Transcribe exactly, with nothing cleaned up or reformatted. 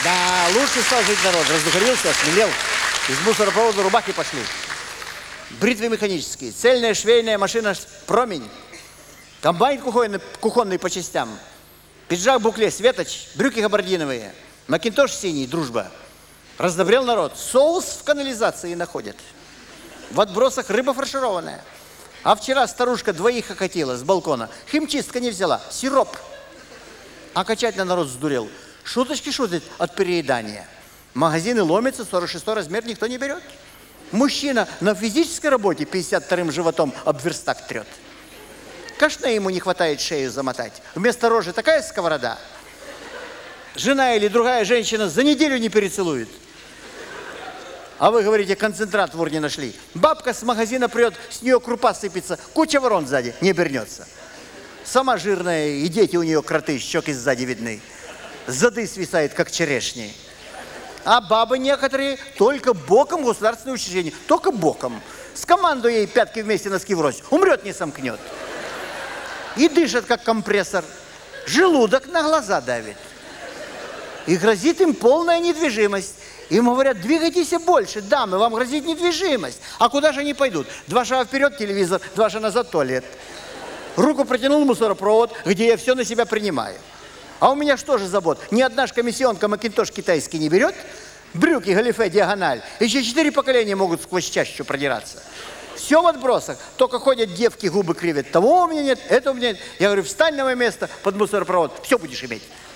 Да, лучше стал жить народ. Раздухарился, осмелел. Из мусоропровода рубахи пошли. Бритвы механические, цельная швейная машина «Промень», комбайн кухонный, кухонный по частям, пиджак букле «Светоч», брюки габардиновые, макинтош синий «Дружба». Раздобрел народ. Соус в канализации находят. В отбросах рыба фаршированная. А вчера старушка двоих окатила с балкона. Химчистка не взяла. Сироп. Окончательно народ сдурел. Шуточки шутят от переедания. Магазины ломятся, сорок шестой размер никто не берет. Мужчина на физической работе пятьдесят вторым животом об верстак трет. Кашне ему не хватает шею замотать. Вместо рожи такая сковорода. Жена или другая женщина за неделю не перецелует. А вы говорите, концентрат в урне нашли. Бабка с магазина прет, с нее крупа сыпется, куча ворон сзади, не обернется. Сама жирная, и дети у нее кроты, щеки сзади видны. Зады свисает, как черешни. А бабы некоторые только боком государственные учреждения. Только боком. С командой ей пятки вместе носки врозь. Умрет, не сомкнет. И дышит, как компрессор. Желудок на глаза давит. И грозит им полная недвижимость. Им говорят, двигайтесь больше, дамы, вам грозит недвижимость. А куда же они пойдут? Два шага вперед телевизор, два шага назад туалет. Руку протянул мусоропровод, где я все на себя принимаю. А у меня что же забот? Ни одна ж комиссионка макинтош китайский не берет, брюки, галифе, диагональ. Еще четыре поколения могут сквозь чащу продираться. Все в отбросах. Только ходят девки, губы кривят. Того у меня нет, этого у меня нет. Я говорю, встань на мое место под мусоропровод, все будешь иметь.